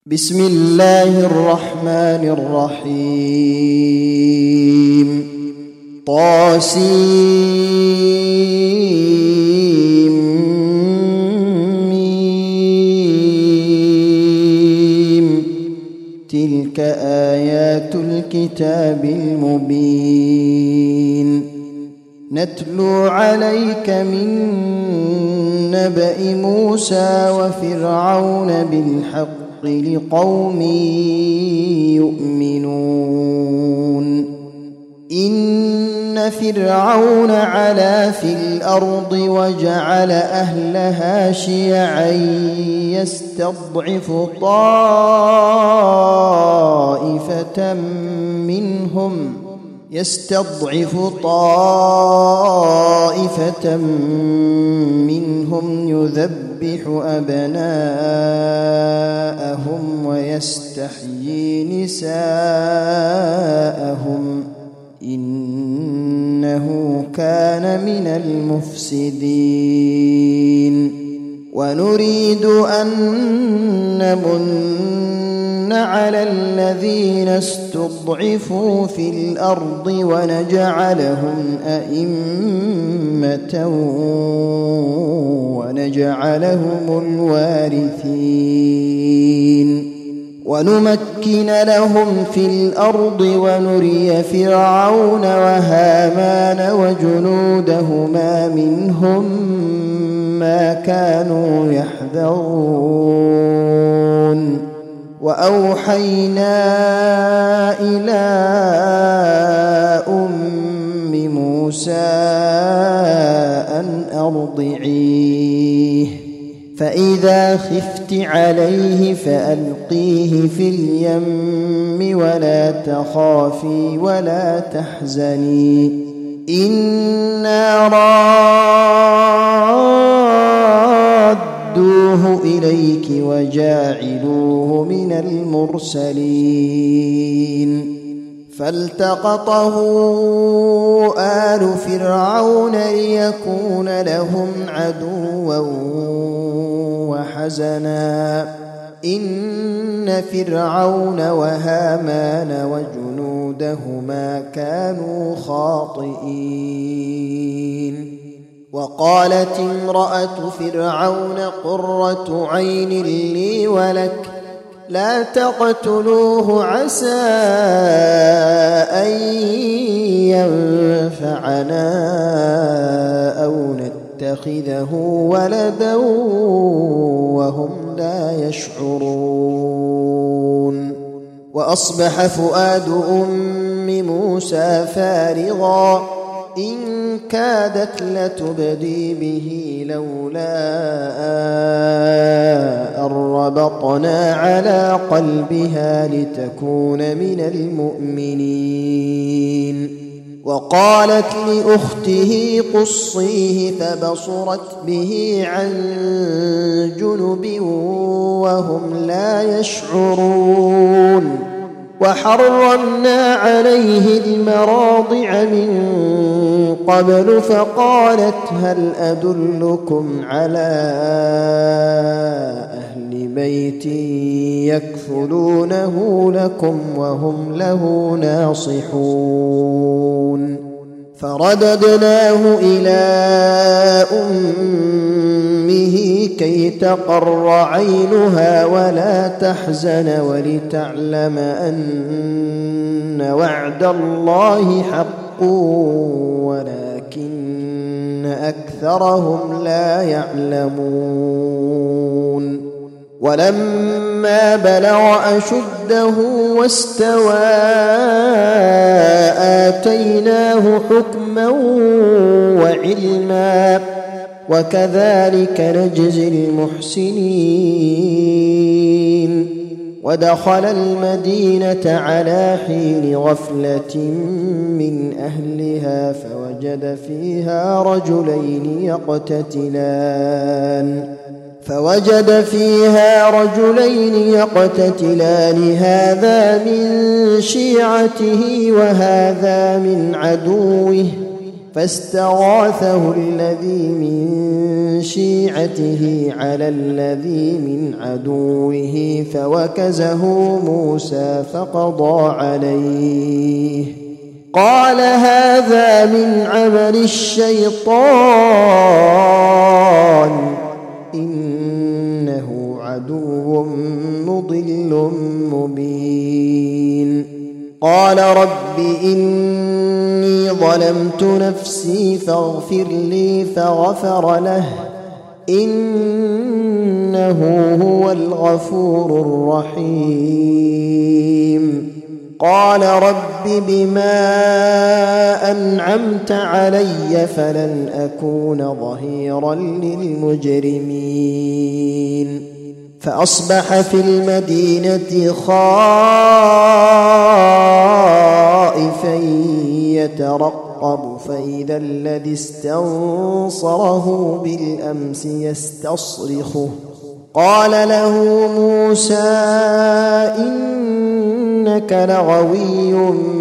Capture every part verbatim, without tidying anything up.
بسم الله الرحمن الرحيم. طاسيم. تلك آيات الكتاب المبين. نتلو عليك من نبأ موسى وفرعون بالحق لقوم يؤمنون. إن فرعون علا في الأرض وجعل أهلها شيعا يستضعف طائفة منهم يستضعف طائفة منهم يذبح أبناءهم ويستحيي نساءهم إنه كان من المفسدين. ونريد أن نمن على الذين استضعفوا في الأرض ونجعلهم أئمة ونجعلهم الوارثين. ونمكن لهم في الأرض ونري فرعون وهامان وجنودهما منهم ما كانوا يحذرون. وأوحينا إلى أم موسى أن أرضعيه فإذا خفت عليه فألقيه في اليم ولا تخافي ولا تحزني إنا رادوه إليك وجاعلوه من المرسلين. فالتقطه آل فرعون ليكون لهم عدوا وحزنا إن فرعون وهامان وجنودهما كانوا خاطئين. وقالت امرأة فرعون قرة عين لي ولك لا تقتلوه عسى أن ينفعنا أو نتخذه ولدا وهم لا يشعرون. وأصبح فؤاد أم موسى فارغا إن كادت لتبدي به لولا أن ربطنا على قلبها لتكون من المؤمنين. وقالت لأخته قصيه فبصرت به عن جنب وهم لا يشعرون. وحرمنا عليه المراضع من قبل فقالت هل أدلكم على أهل بيت يكفلونه لكم وهم له ناصحون. فرددناه إلى أمه كي تقر عينها ولا تحزن ولتعلم أن وعد الله حق ولكن أكثرهم لا يعلمون. ولما بلغ أشده واستوى آتيناه حكما وعلما وكذلك نجزي المحسنين. ودخل المدينة على حين غفلة من أهلها فوجد فيها رجلين يقتتلان فوجد فيها رجلين يقتتلان هذا من شيعته وهذا من عدوه فاستغاثه الذي من شيعته على الذي من عدوه فوكزه موسى فقضى عليه. قال هذا من عمل الشيطان إنه عدو مضل مبين. قال رب إني ظلمت نفسي فاغفر لي فغفر له إنه هو الغفور الرحيم. قال رب بما أنعمت علي فلن أكون ظهيرا للمجرمين. فأصبح في المدينة خائفا يترقب فإذا الذي استنصره بالأمس يستصرخه. قال له موسى إنك لغوي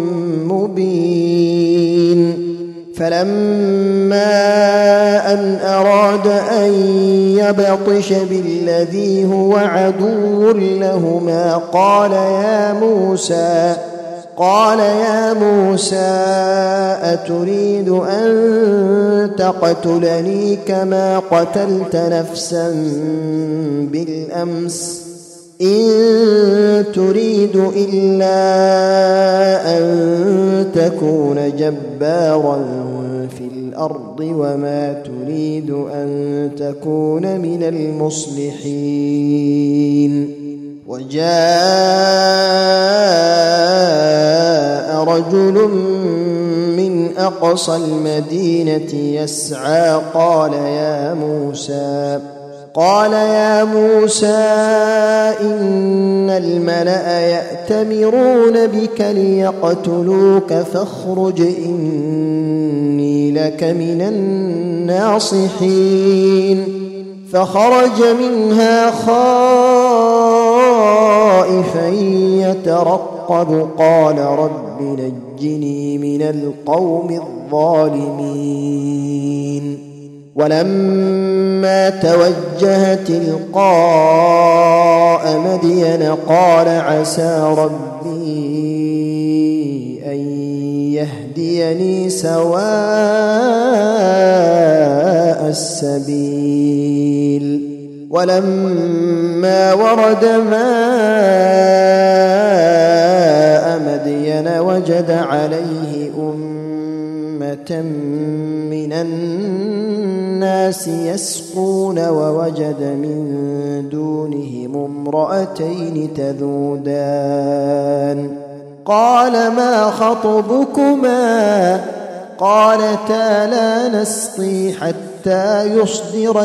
مبين. فلما أن أراد أن يبطش بالذي هو عدو لهما قال يا موسى قال يا موسى أتريد أن تقتلني كما قتلت نفسا بالأمس إن تريد إلا أن تكون جبارا في الأرض وما تريد أن تكون من المصلحين. وجاء رجل من أقصى المدينة يسعى قال يا موسى قال يا موسى إن الملأ يأتمرون بك ليقتلوك فاخرج إني لك من الناصحين. فخرج منها خائفا يترقب قال رب نجني من القوم الظالمين. ولما توجه تلقاء مدين قال عسى ربي أن يهديني سواء السبيل. ولما ورد ماء مدين وجد عليه أمة من الناس يسقون ووجد من دونهم امرأتين تذودان. قال ما خطبكما قالتا لا نسقي حتى يصدر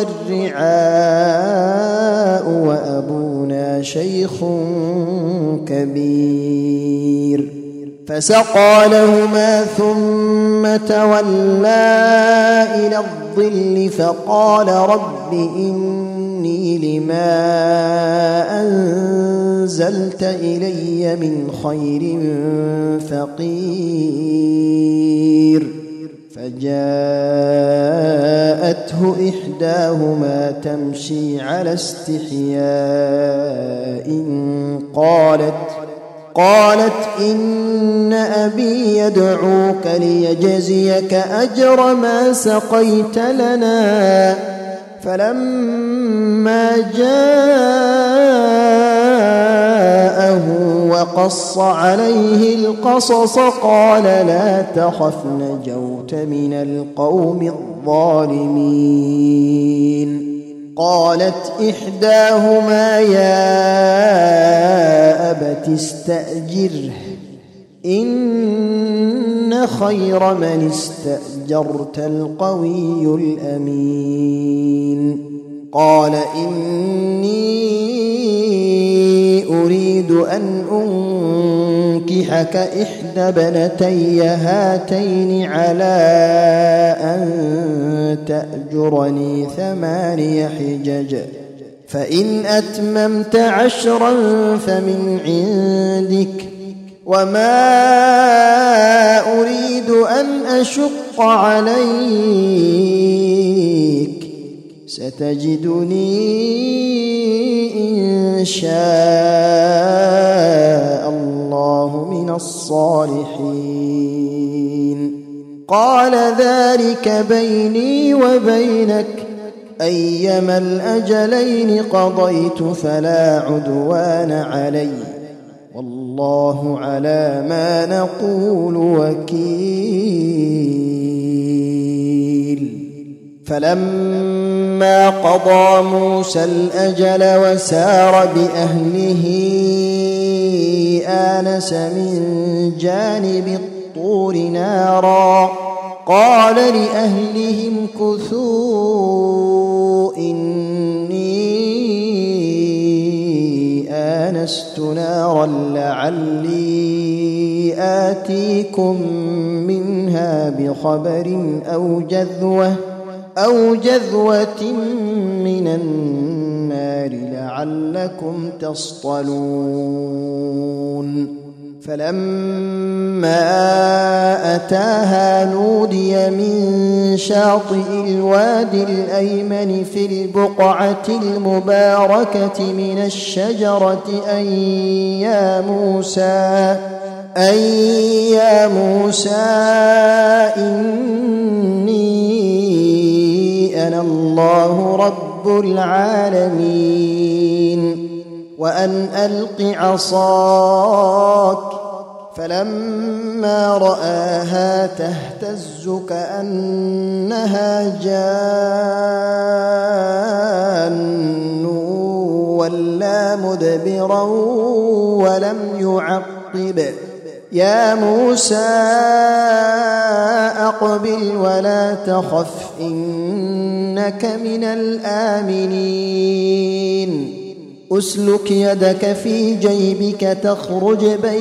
الرعاء وأبونا شيخ كبير. فسقى لهما ثم تولى إلى الظل فقال رب إني لما أنزلت إلي من خير فقير. فجاءته إحداهما تمشي على استحياء قالت قالت إن أبي يدعوك ليجزيك أجر ما سقيت لنا. فلما جاءه وقص عليه القصص قال لا تخف نجوت من القوم الظالمين. قالت إحداهما يا أبت استأجره إن خير من استأجرت القوي الأمين. قال إني أريد أن أنكحك إحدى بنتي هاتين على أن تأجرني ثماني حجج فإن أتممت عشرا فمن عندك وما أريد أن أشق عليك ستجدني إن شاء الله من الصالحين قال ذلك بيني وبينك أيما الأجلين قضيت فلا عدوان علي والله على ما نقول وكيل فلما قضى موسى الأجل وسار بأهله آنس من جانب الطور نارا قال لأهلهم كثوا إني آنست نارا لعلي آتيكم منها بخبر أو جذوة أو جذوة من النار لعلكم تصطلون فلما أتاها نودي من شاطئ الوادي الأيمن في البقعة المباركة من الشجرة أن يا موسى أن يا موسى إني أنا الله رب العالمين وأن ألق عصاك فلما رآها تهتز كأنها جان ولا مدبرا ولم يعقب يا موسى أقبل ولا تخف إنك من الآمنين أسلك يدك في جيبك تخرج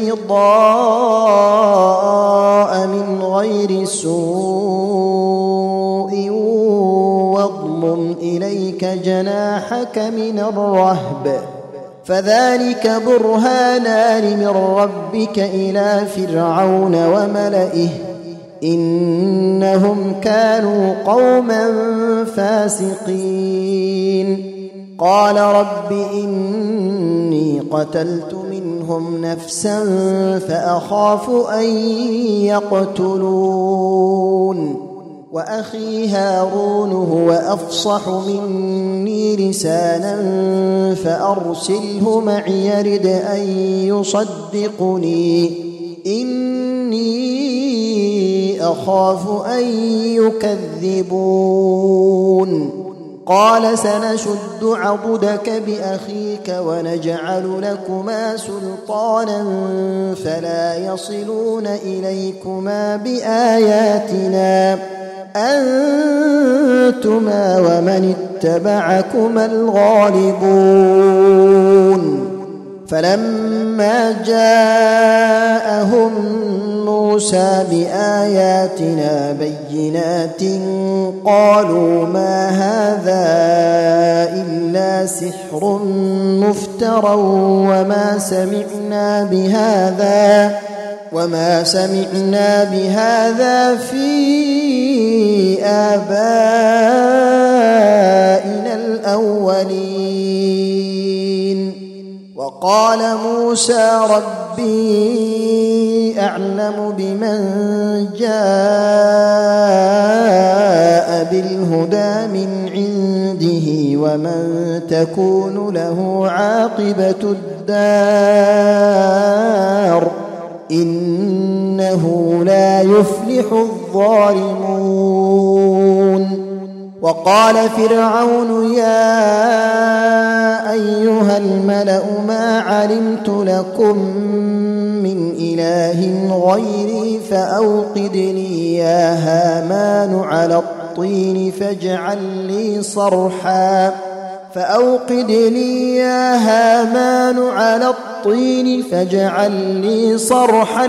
بيضاء من غير سوء واضمم إليك جناحك من الرهب فذلك برهانان من ربك إلى فرعون وملئه إنهم كانوا قوما فاسقين قال رب إني قتلت منهم نفسا فأخاف أن يقتلون وأخي هارون هو أفصح مني لسانا فأرسله معي يرد أن يصدقني إني أخاف أن يكذبون قال سنشد عضدك بأخيك ونجعل لكما سلطانا فلا يصلون إليكما بآياتنا أنتما ومن اتبعكما الغالبون فلما جاءهم موسى بآياتنا بينات قالوا ما هذا إلا سحر مفترى وما سمعنا بهذا وما سمعنا بهذا في آبائنا الأولين وقال موسى ربي أعلم بمن جاء بالهدى من عنده ومن تكون له عاقبة الدار إنه لا يفلح الظالمون وقال فرعون يا أيها الملأ ما علمت لكم من إله غيري فأوقد لي يا هامان على الطين فاجعل لي صرحا فأوقد لي يا هامان على الطين فاجعل لي صرحا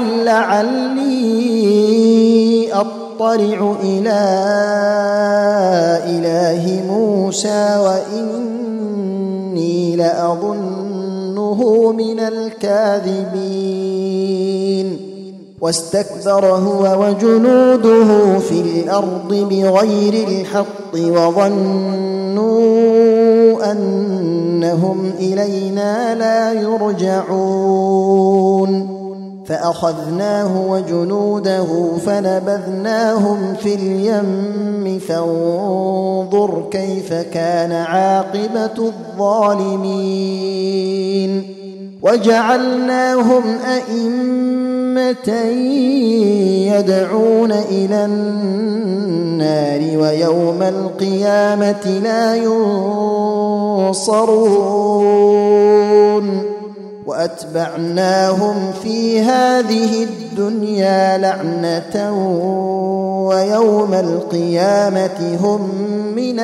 لعلي أطلع إلى إله موسى وإني لأظنه وظنه من الكاذبين واستكبر هو وجنوده في الأرض بغير الحق وظنوا أنهم إلينا لا يرجعون فأخذناه وجنوده فنبذناهم في اليم فانظر كيف كان عاقبة الظالمين وجعلناهم أئمة يدعون إلى النار ويوم القيامة لا ينصرون وأتبعناهم في هذه الدنيا لعنة ويوم القيامة هم من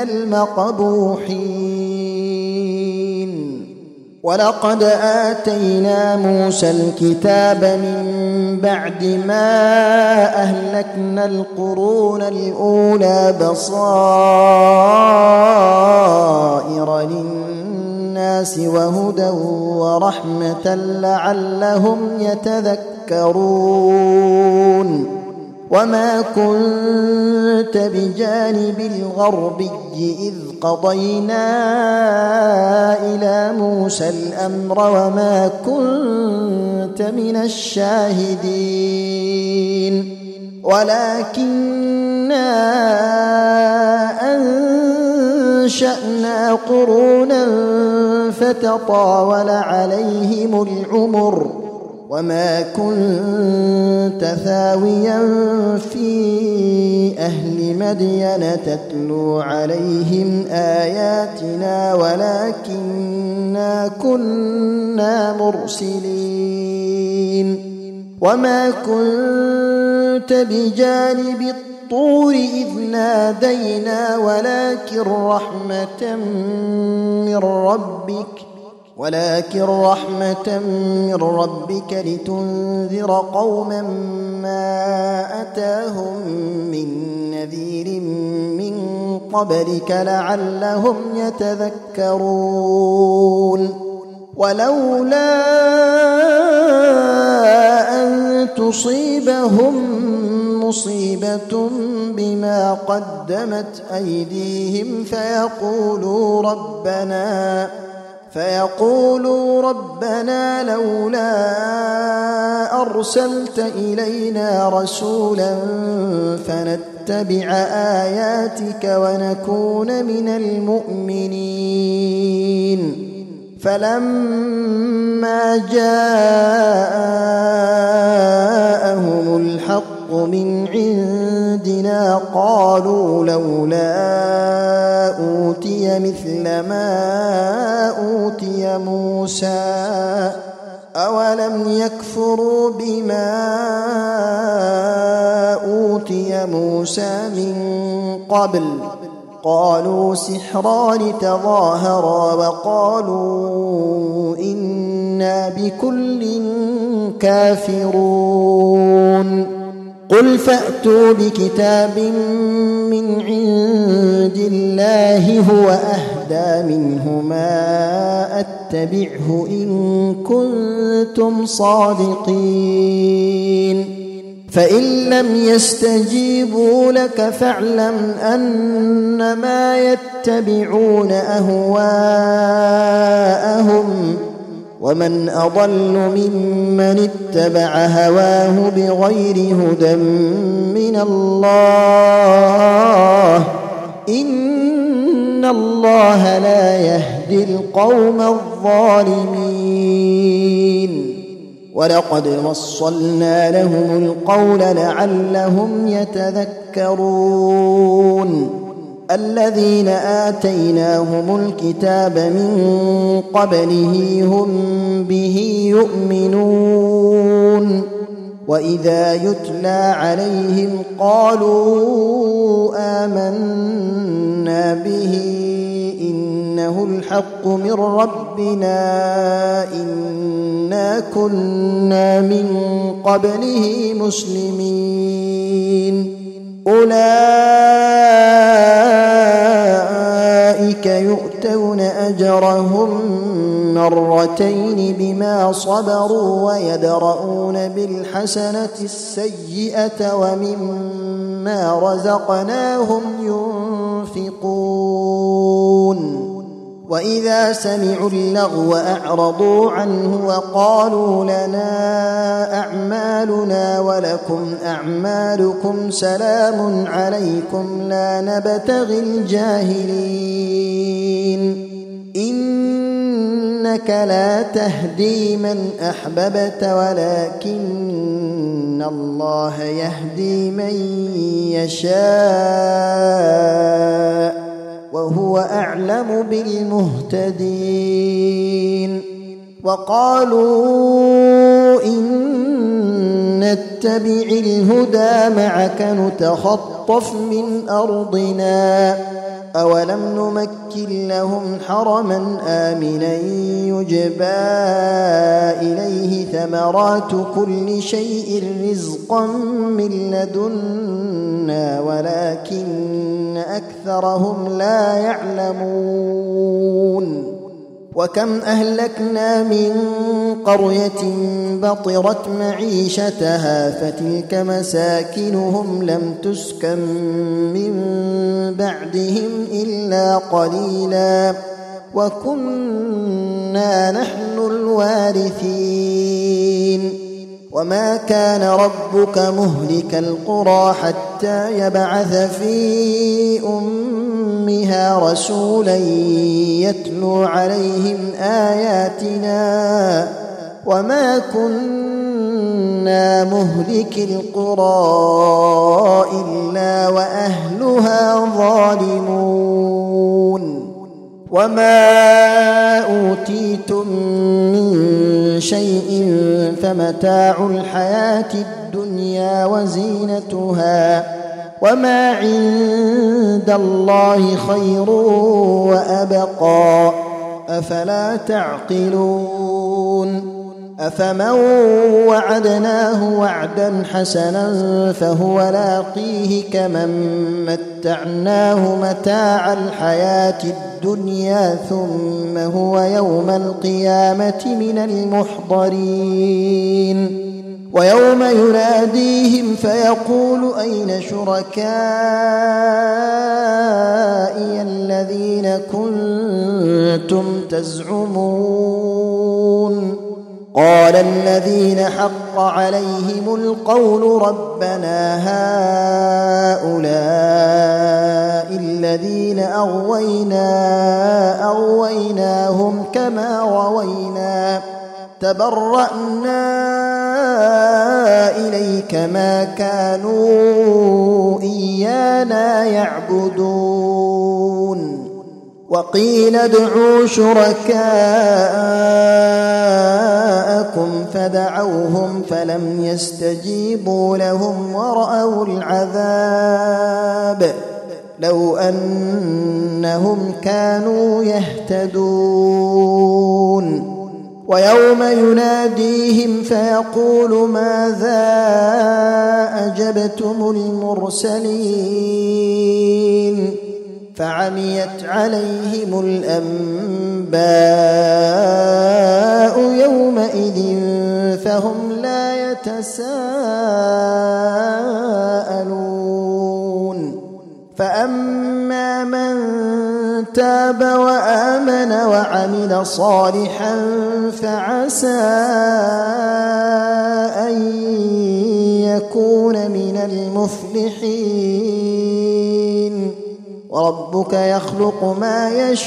المقبوحين ولقد آتينا موسى الكتاب من بعد ما أهلكنا القرون الأولى بصائر للناس وهدى ورحمة لعلهم يتذكرون وما كنت بجانب الغربي إذ قضينا إلى موسى الأمر وما كنت من الشاهدين ولكننا أنشأنا قرونا فتطاول عليهم العمر وما كنت ثاويا في أهل مدين تتلو عليهم آياتنا ولكننا كنا مرسلين وما كنت بجانب الطور إذ نادينا ولكن رحمة من ربك ولكن رحمة من ربك لتنذر قوما ما أتاهم من نذير من قبلك لعلهم يتذكرون ولولا أن تصيبهم مصيبة بما قدمت أيديهم فيقولوا ربنا فيقولوا ربنا لولا أرسلت إلينا رسولا فنتبع آياتك ونكون من المؤمنين فلما جاءهم الحق من عندنا قالوا لولا أوتي مثل ما أوتي موسى أولم يكفروا بما أوتي موسى من قبل قالوا سحران تظاهرا وقالوا إنا بكل كافرون قل فأتوا بكتاب من عند الله هو أهدى منهما أتبعه إن كنتم صادقين فإن لم يستجيبوا لك فاعلم أنما يتبعون أهواءهم ومن أضل ممن اتبع هواه بغير هدى من الله إن الله لا يهدي القوم الظالمين ولقد وصلنا لهم القول لعلهم يتذكرون الذين آتيناهم الكتاب من قبله هم به يؤمنون وإذا يتلى عليهم قالوا آمنا به إنه الحق من ربنا إنا كنا من قبله مسلمين أولئك يؤتون أجرهم مرتين بما صبروا ويدرؤون بالحسنة السيئة ومما رزقناهم ينفقون وإذا سمعوا اللغو أعرضوا عنه وقالوا لنا أعمالنا ولكم أعمالكم سلام عليكم لا نبتغي الجاهلين إنك لا تهدي من أحببت ولكن الله يهدي من يشاء وهو أعلم بالمهتدين وقالوا إن نتبع الهدى معك نتخطف من أرضنا أولم نمكن لهم حرما آمنا يجبى إليه ثمرات كل شيء رزقا من لدنا ولكن أكثرهم لا يعلمون وكم أهلكنا من قرية بطرت معيشتها فتلك مساكنهم لم تسكن من بعدهم إلا قليلا وكنا نحن الوارثين وما كان ربك مهلك القرى حتى يبعث في أمها رسولا يتلو عليهم آياتنا وما كنا مهلك القرى إلا وأهلها ظالمون وما أوتيتم من شيء فمتاع الحياة الدنيا وزينتها وما عند الله خير وأبقى أفلا تعقلون أفمن وعدناه وعدا حسنا فهو لاقيه كمن متعناه متاع الحياة الدنيا ثم هو يوم القيامة من المحضرين ويوم يناديهم فيقول أين شركائي الذين كنتم تزعمون قال الذين حق عليهم القول ربنا هؤلاء الذين أغوينا أغويناهم كما غوينا تبرأنا إليك ما كانوا إيانا يعبدون وقيل ادعوا شركاءكم فدعوهم فلم يستجيبوا لهم ورأوا العذاب لو أنهم كانوا يهتدون ويوم يناديهم فيقول ماذا أجبتم المرسلين فعميت عليهم الأنباء يومئذ فهم لا يتساءلون فأما من تاب وآمن وعمل صالحا فعسى أن يكون من المفلحين وربك يخلق ما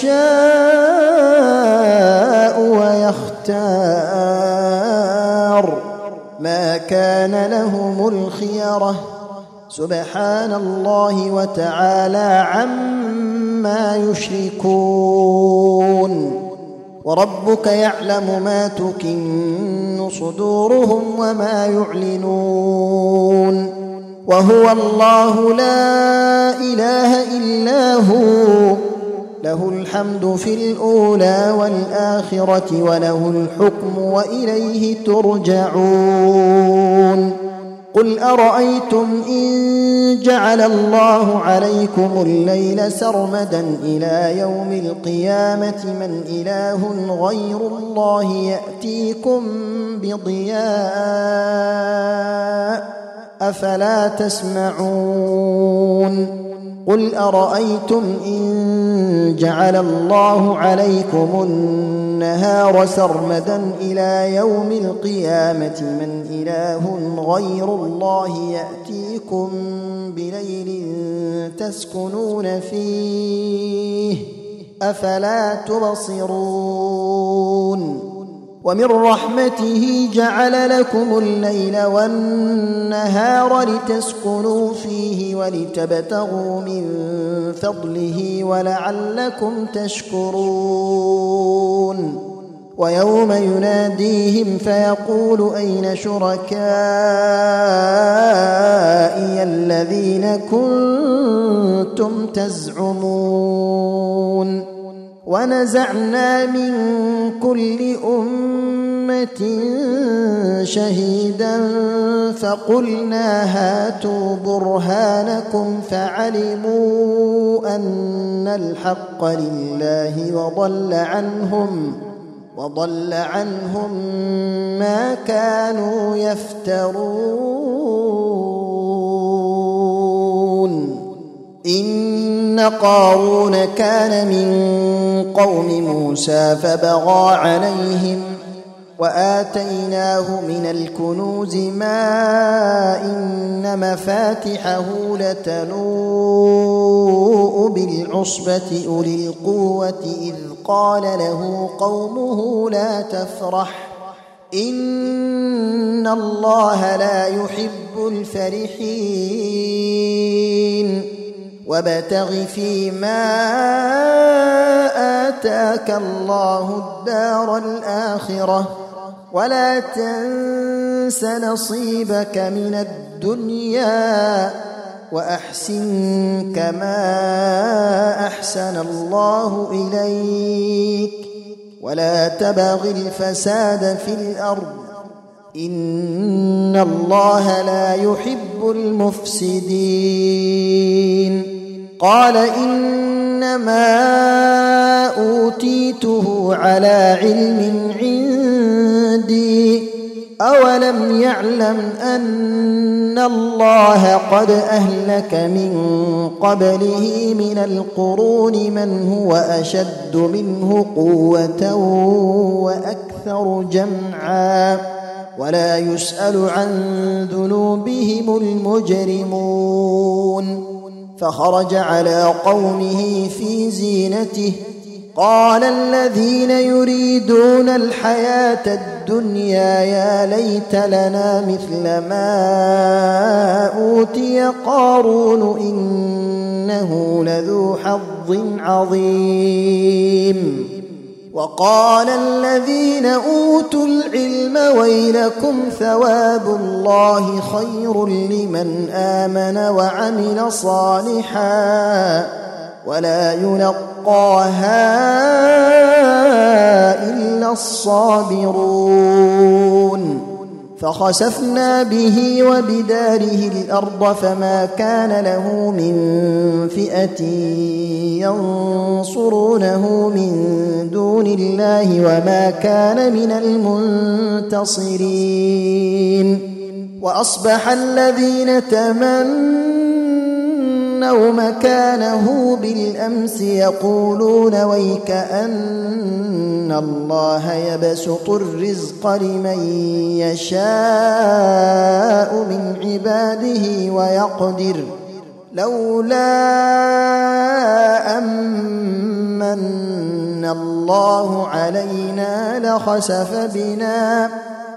يشاء ويختار ما كان لهم الخيرة سبحان الله وتعالى عما يشركون وربك يعلم ما تكن صدورهم وما يعلنون وهو الله لا إله إلا هو له الحمد في الأولى والآخرة وله الحكم وإليه ترجعون قل أرأيتم إن جعل الله عليكم الليل سرمدا إلى يوم القيامة من إله غير الله يأتيكم بضياء أفلا تسمعون قل أرأيتم إن جعل الله عليكم النهار سرمدا إلى يوم القيامة من إله غير الله يأتيكم بليل تسكنون فيه أفلا تبصرون ومن رحمته جعل لكم الليل والنهار لتسكنوا فيه ولتبتغوا من فضله ولعلكم تشكرون ويوم يناديهم فيقول أين شركائي الذين كنتم تزعمون ونزعنا من كل أمة شهيدا فقلنا هاتوا برهانكم فعلموا أن الحق لله وضل عنهم وضل عنهم ما كانوا يفترون إن قارون كان من قوم موسى فبغى عليهم وآتيناه من الكنوز ما إن مفاتحه لتنوء بالعصبة أولي القوة إذ قال له قومه لا تفرح إن الله لا يحب الفرحين وابتغ فيما آتاك الله الدار الآخرة ولا تنس نصيبك من الدنيا وأحسن كما أحسن الله إليك ولا تبغ الفساد في الأرض إن الله لا يحب المفسدين قال إنما أوتيته على علم عندي أولم يعلم أن الله قد أهلك من قبله من القرون من هو أشد منه قوة وأكثر جمعا ولا يسأل عن ذنوبهم المجرمون فخرج على قومه في زينته قال الذين يريدون الحياة الدنيا يا ليت لنا مثل ما أوتي قارون إنه لذو حظ عظيم وقال الذين أوتوا العلم ويلكم ثواب الله خير لمن آمن وعمل صالحا ولا يلقاها إلا الصابرون فخسفنا به وبداره الأرض فما كان له من فئة ينصرونه من دون الله وما كان من المنتصرين وأصبح الذين تمنوا مكانه بالأمس يقولون ويكأن الله يبسط الرزق لمن يشاء من عباده ويقدر لولا أمن الله علينا لخسف بنا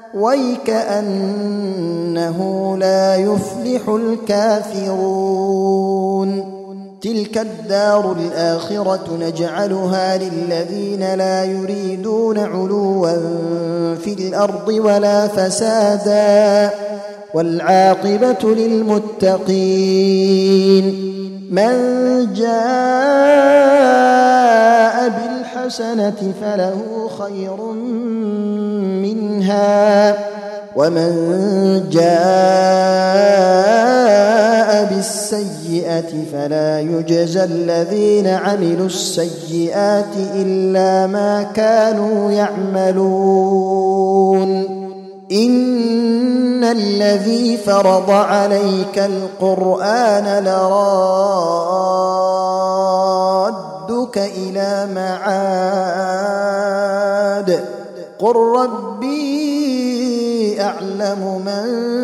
ويكأنه لا يفلح الكافرون تلك الدار الآخرة نجعلها للذين لا يريدون علوا في الأرض ولا فسادا والعاقبة للمتقين من جاء بالحسنة فله خير منها ومن جاء السيئة فلا يجزى الذين عملوا السيئات إلا ما كانوا يعملون إن الذي فرض عليك القرآن لرادك إلى معاد قل ربي أعلم من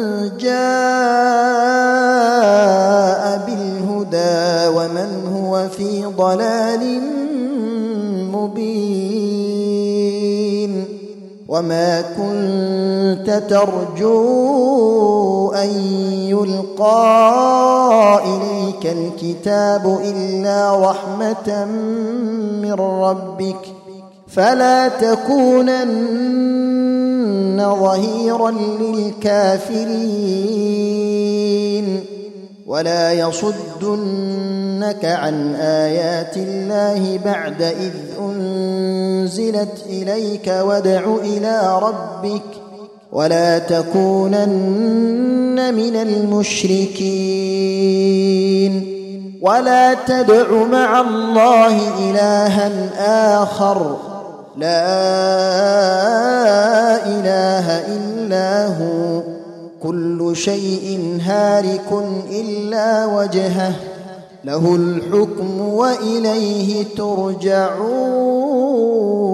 جاء بالهدى ومن هو في ضلال مبين وما كنت ترجو أن يلقى إليك الكتاب إلا رحمة من ربك فلا تكونن ظهيرا للكافرين ولا يصدنك عن آيات الله بعد إذ أنزلت إليك وادع إلى ربك ولا تكونن من المشركين ولا تدع مع الله إلها آخر لا إله إلا هو كل شيء هالك إلا وجهه له الحكم وإليه ترجعون.